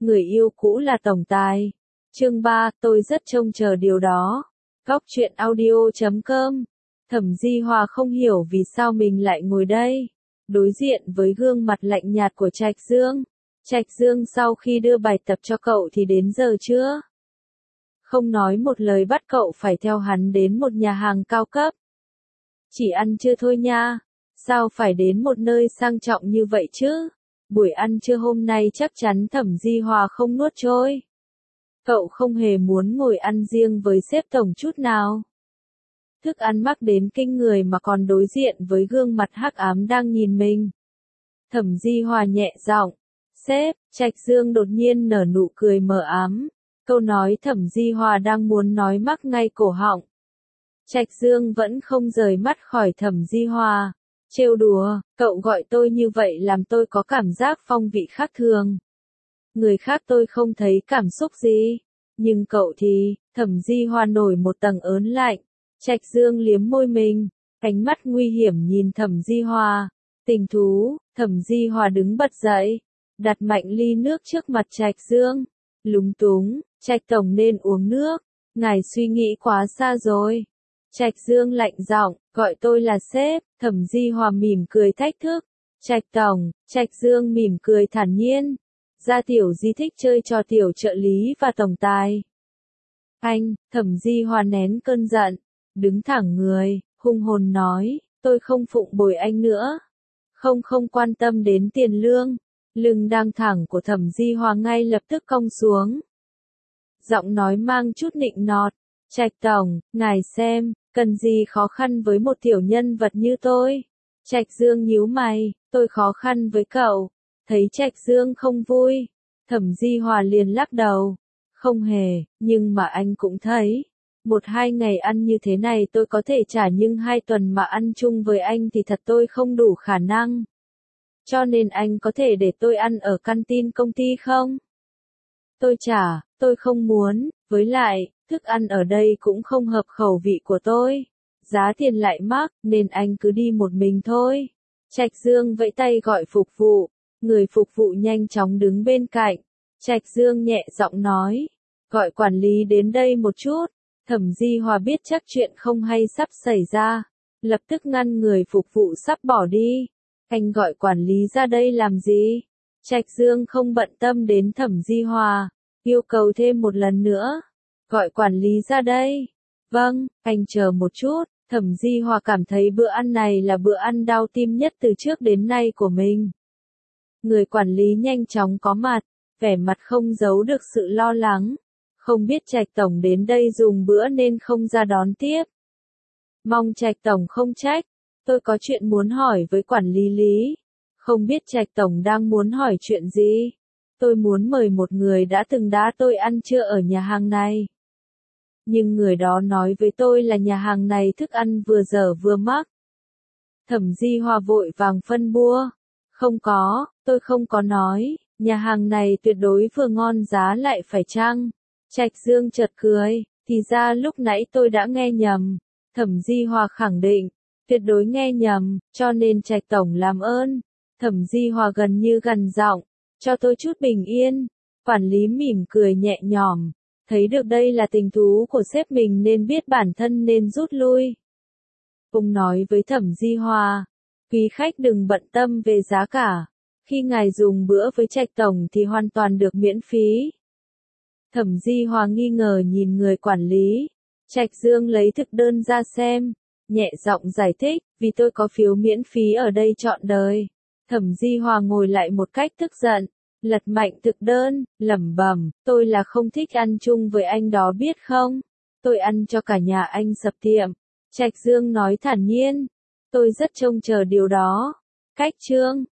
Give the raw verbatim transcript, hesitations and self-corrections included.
người yêu cũ là tổng tài. Chương ba, tôi rất trông chờ điều đó. Góc truyện audio chấm com. Thẩm Di Hòa không hiểu vì sao mình lại ngồi đây, đối diện với gương mặt lạnh nhạt của Trạch Dương. Trạch Dương sau khi đưa bài tập cho cậu thì đến giờ chưa? Không nói một lời bắt cậu phải theo hắn đến một nhà hàng cao cấp. Chỉ ăn trưa thôi nha. Sao phải đến một nơi sang trọng như vậy chứ? Buổi ăn trưa hôm nay chắc chắn Thẩm Di Hòa không nuốt trôi. Cậu không hề muốn ngồi ăn riêng với sếp tổng chút nào. Thức ăn mắc đến kinh người mà còn đối diện với gương mặt hắc ám đang nhìn mình. Thẩm Di Hòa nhẹ giọng, "Sếp." Trạch Dương đột nhiên nở nụ cười mờ ám. Câu nói Thẩm Di Hòa đang muốn nói mắc ngay cổ họng. Trạch Dương vẫn không rời mắt khỏi Thẩm Di Hòa. Trêu đùa, cậu gọi tôi như vậy làm tôi có cảm giác phong vị khác thường. Người khác tôi không thấy cảm xúc gì. Nhưng cậu thì, Thẩm Di Hòa nổi một tầng ớn lạnh. Trạch Dương liếm môi mình, ánh mắt nguy hiểm nhìn Thẩm Di Hòa. Tình thú, Thẩm Di Hòa đứng bật dậy, đặt mạnh ly nước trước mặt Trạch Dương. Lúng túng, Trạch tổng nên uống nước, ngài suy nghĩ quá xa rồi. Trạch Dương lạnh giọng, gọi tôi là sếp. Thẩm Di Hòa mỉm cười thách thức. Trạch tổng. Trạch Dương mỉm cười thản nhiên. Gia Tiểu Di thích chơi trò tiểu trợ lý và tổng tài. Anh. Thẩm Di Hòa nén cơn giận, đứng thẳng người, hung hồn nói, tôi không phụng bồi anh nữa. Không không quan tâm đến tiền lương. Lưng đang thẳng của Thẩm Di Hòa ngay lập tức cong xuống. Giọng nói mang chút nịnh nọt. Trạch tổng, ngài xem, cần gì khó khăn với một tiểu nhân vật như tôi. Trạch Dương nhíu mày, tôi khó khăn với cậu. Thấy Trạch Dương không vui, Thẩm Di Hòa liền lắc đầu. Không hề, nhưng mà anh cũng thấy. Một hai ngày ăn như thế này tôi có thể trả, nhưng hai tuần mà ăn chung với anh thì thật tôi không đủ khả năng. Cho nên anh có thể để tôi ăn ở canteen công ty không? Tôi trả, tôi không muốn, với lại, thức ăn ở đây cũng không hợp khẩu vị của tôi. Giá tiền lại mắc, nên anh cứ đi một mình thôi. Trạch Dương vẫy tay gọi phục vụ, người phục vụ nhanh chóng đứng bên cạnh. Trạch Dương nhẹ giọng nói, gọi quản lý đến đây một chút. Thẩm Di Hòa biết chắc chuyện không hay sắp xảy ra, lập tức ngăn người phục vụ sắp bỏ đi. Anh gọi quản lý ra đây làm gì? Trạch Dương không bận tâm đến Thẩm Di Hòa, yêu cầu thêm một lần nữa. Gọi quản lý ra đây. Vâng, anh chờ một chút. Thẩm Di Hòa cảm thấy bữa ăn này là bữa ăn đau tim nhất từ trước đến nay của mình. Người quản lý nhanh chóng có mặt, vẻ mặt không giấu được sự lo lắng. Không biết Trạch tổng đến đây dùng bữa nên không ra đón tiếp. Mong Trạch tổng không trách, tôi có chuyện muốn hỏi với quản lý Lý. Không biết Trạch tổng đang muốn hỏi chuyện gì? Tôi muốn mời một người đã từng đá tôi ăn trưa ở nhà hàng này. Nhưng người đó nói với tôi là nhà hàng này thức ăn vừa dở vừa mắc. Thẩm Di Hòa vội vàng phân bua. Không có, tôi không có nói, nhà hàng này tuyệt đối vừa ngon giá lại phải chăng. Trạch Dương chợt cười, thì ra lúc nãy tôi đã nghe nhầm. Thẩm Di Hòa khẳng định, tuyệt đối nghe nhầm, cho nên Trạch tổng làm ơn. Thẩm Di Hòa gần như gằn giọng, cho tôi chút bình yên. Quản lý mỉm cười nhẹ nhõm, thấy được đây là tình thú của sếp mình nên biết bản thân nên rút lui. Ông nói với Thẩm Di Hòa, quý khách đừng bận tâm về giá cả. Khi ngài dùng bữa với Trạch tổng thì hoàn toàn được miễn phí. Thẩm Di Hòa nghi ngờ nhìn người quản lý. Trạch Dương lấy thực đơn ra xem, nhẹ giọng giải thích, vì tôi có phiếu miễn phí ở đây trọn đời. Thẩm Di Hòa ngồi lại một cách tức giận, lật mạnh thực đơn, lẩm bẩm, tôi là không thích ăn chung với anh đó biết không? Tôi ăn cho cả nhà anh sập tiệm. Trạch Dương nói thản nhiên, tôi rất trông chờ điều đó. Cách chương